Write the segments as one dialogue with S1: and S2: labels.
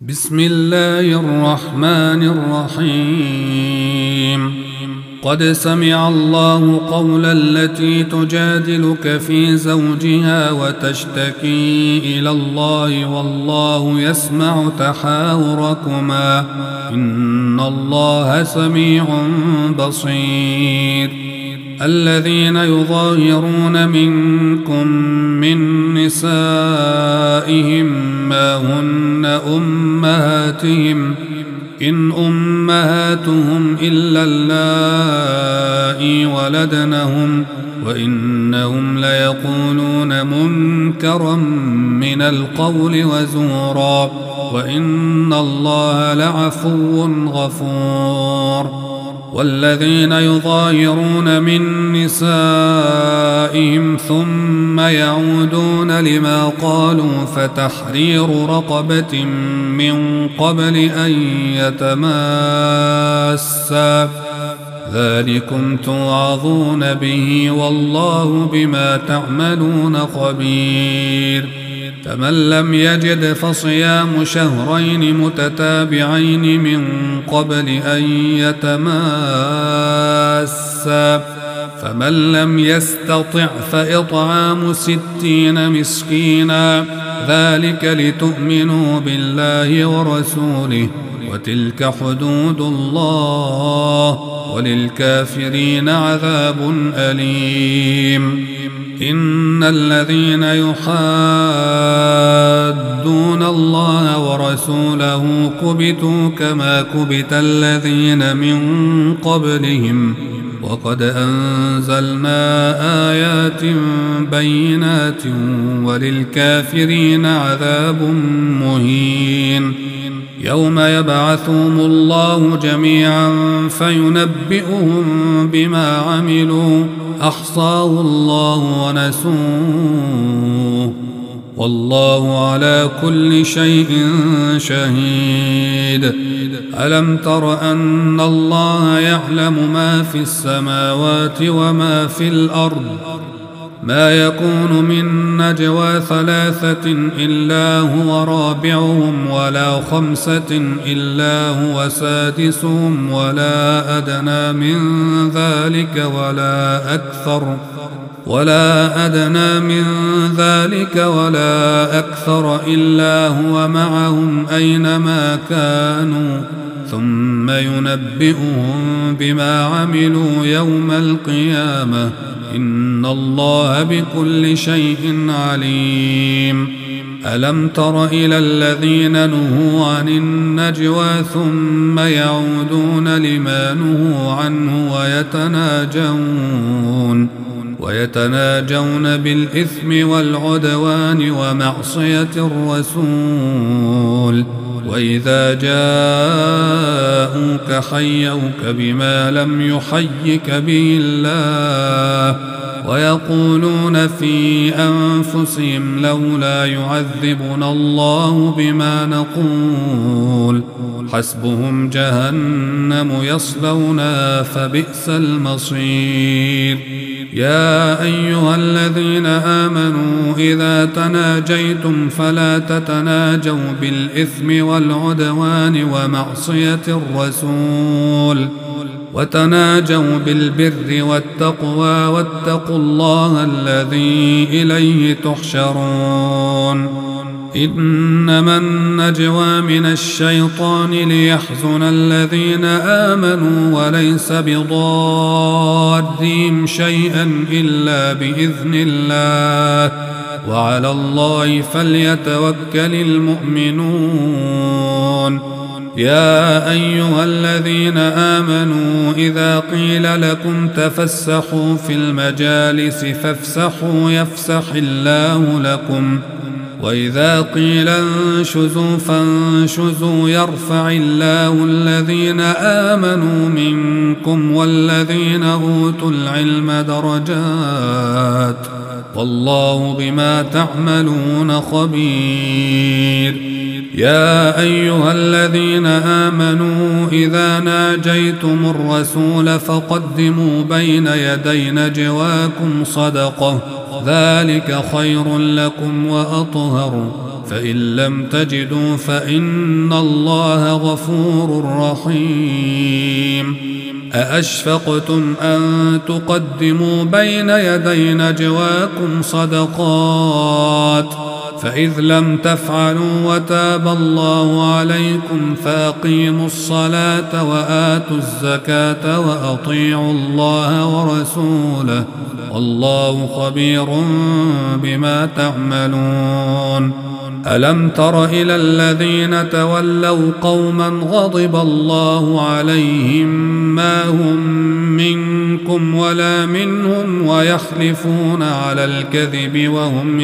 S1: بسم الله الرحمن الرحيم. قد سمع الله قول التي تجادلك في زوجها وتشتكي إلى الله والله يسمع تحاوركما إن الله سميع بصير. الذين يظاهرون منكم من نسائهم ما هن أمهاتهم إن أمهاتهم إلا اللائي ولدنهم وإنهم ليقولون منكرا من القول وزورا وإن الله لعفو غفور. والذين يظاهرون من نسائهم ثم يعودون لما قالوا فتحرير رقبة من قبل أن يتماسا ذلكم توعظون به والله بما تعملون خبير. فمن لم يجد فصيام شهرين متتابعين من قبل أن يتماسا فمن لم يستطع فإطعام 60 مسكينا ذلك لتؤمنوا بالله ورسوله وتلك حدود الله وللكافرين عذاب أليم. إن الذين يحادون الله ورسوله كبتوا كما كبت الذين من قبلهم وقد أنزلنا آيات بينات وللكافرين عذاب مهين. يوم يبعثهم الله جميعا فينبئهم بما عملوا أحصاه الله ونسوه والله على كل شيء شهيد. ألم تر أن الله يعلم ما في السماوات وما في الأرض ما يكون من نجوى 3 إلا هو رابعهم ولا 5 إلا هو سادسهم ولا أدنى من ذلك ولا أكثر إلا هو معهم أينما كانوا ثم ينبئهم بما عملوا يوم القيامة إن الله بكل شيء عليم. ألم تر إلى الذين نهوا عن النجوى ثم يعودون لما نهوا عنه ويتناجون بالإثم والعدوان ومعصية الرسول وإذا جاءوك حيوك بما لم يحيك به الله ويقولون في أنفسهم لولا يعذبنا الله بما نقول حسبهم جهنم يصلونها فبئس المصير. يا أيها الذين آمنوا إذا تناجيتم فلا تتناجوا بالإثم والعدوان ومعصية الرسول وتناجوا بالبر والتقوى واتقوا الله الذي إليه تحشرون. إنما النجوى من الشيطان ليحزن الذين آمنوا وليس بضارهم شيئا إلا بإذن الله وعلى الله فليتوكل المؤمنون. يا أيها الذين آمنوا إذا قيل لكم تفسحوا في المجالس فافسحوا يفسح الله لكم وإذا قيل انشزوا فانشزوا يرفع الله الذين آمنوا منكم والذين أوتوا العلم درجات والله بما تعملون خبير. يا أيها الذين آمنوا إذا ناجيتم الرسول فقدموا بين يدي نجواكم صدقة ذلك خير لكم وأطهر فإن لم تجدوا فإن الله غفور رحيم أأشفقتم أن تقدموا بين يدي نجواكم صدقات فإذ لم تفعلوا وتاب الله عليكم فأقيموا الصلاة وآتوا الزكاة وأطيعوا الله ورسوله والله خبير بما تعملون ألم تر إلى الذين تولوا قوما غضب الله عليهم ما هم منكم ولا منهم ويحلفون على الكذب وهم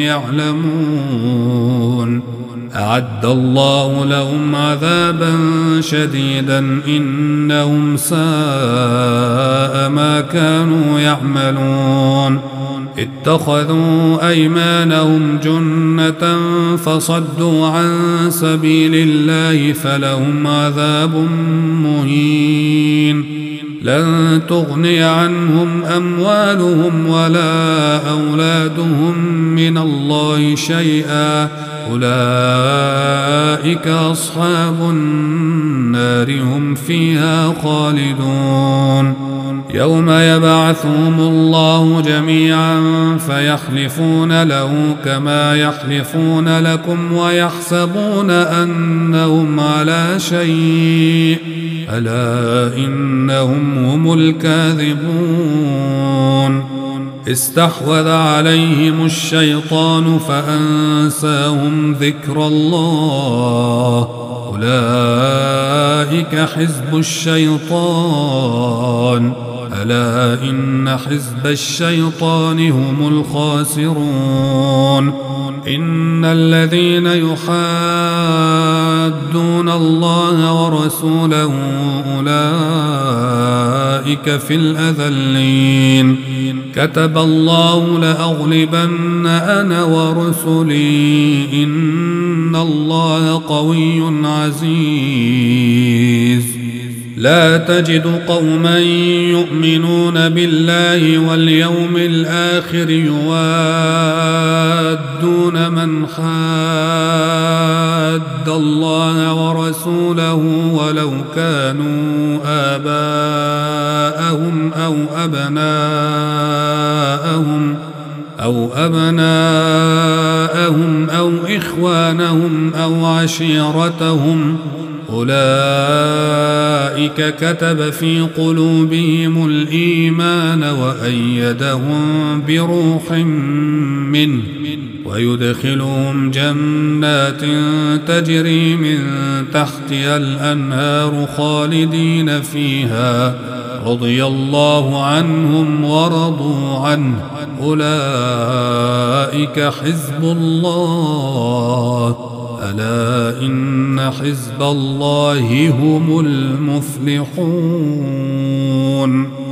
S1: يعلمون أعد الله لهم عذابا شديدا إنهم ساء ما كانوا يعملون اتخذوا أيمانهم جنة فصدوا عن سبيل الله فلهم عذاب مهين لن تغني عنهم أموالهم ولا أولادهم من الله شيئا أولئك أصحاب النار هم فيها خالدون يوم يبعثهم الله جميعا فيحلفون له كما يحلفون لكم ويحسبون أنهم على شيء ألا إنهم هم الكاذبون استحوذ عليهم الشيطان فأنساهم ذكر الله أولئك حزب الشيطان ألا إن حزب الشيطان هم الخاسرون إن الذين يحادون الله ورسوله أولئك في الأذلين كتب الله لأغلبن أنا ورسلي إن الله قوي عزيز لا تجد قوما يؤمنون بالله واليوم الآخر يوادون من حاد الله ورسوله ولو كانوا آباءهم أو أبناءهم أو إخوانهم أو عشيرتهم أولئك كتب في قلوبهم الإيمان وأيدهم بروح منه ويدخلهم جنات تجري من تحتها الأنهار خالدين فيها رضي الله عنهم ورضوا عنه أولئك حزب الله ألا إن حزب الله هم المفلحون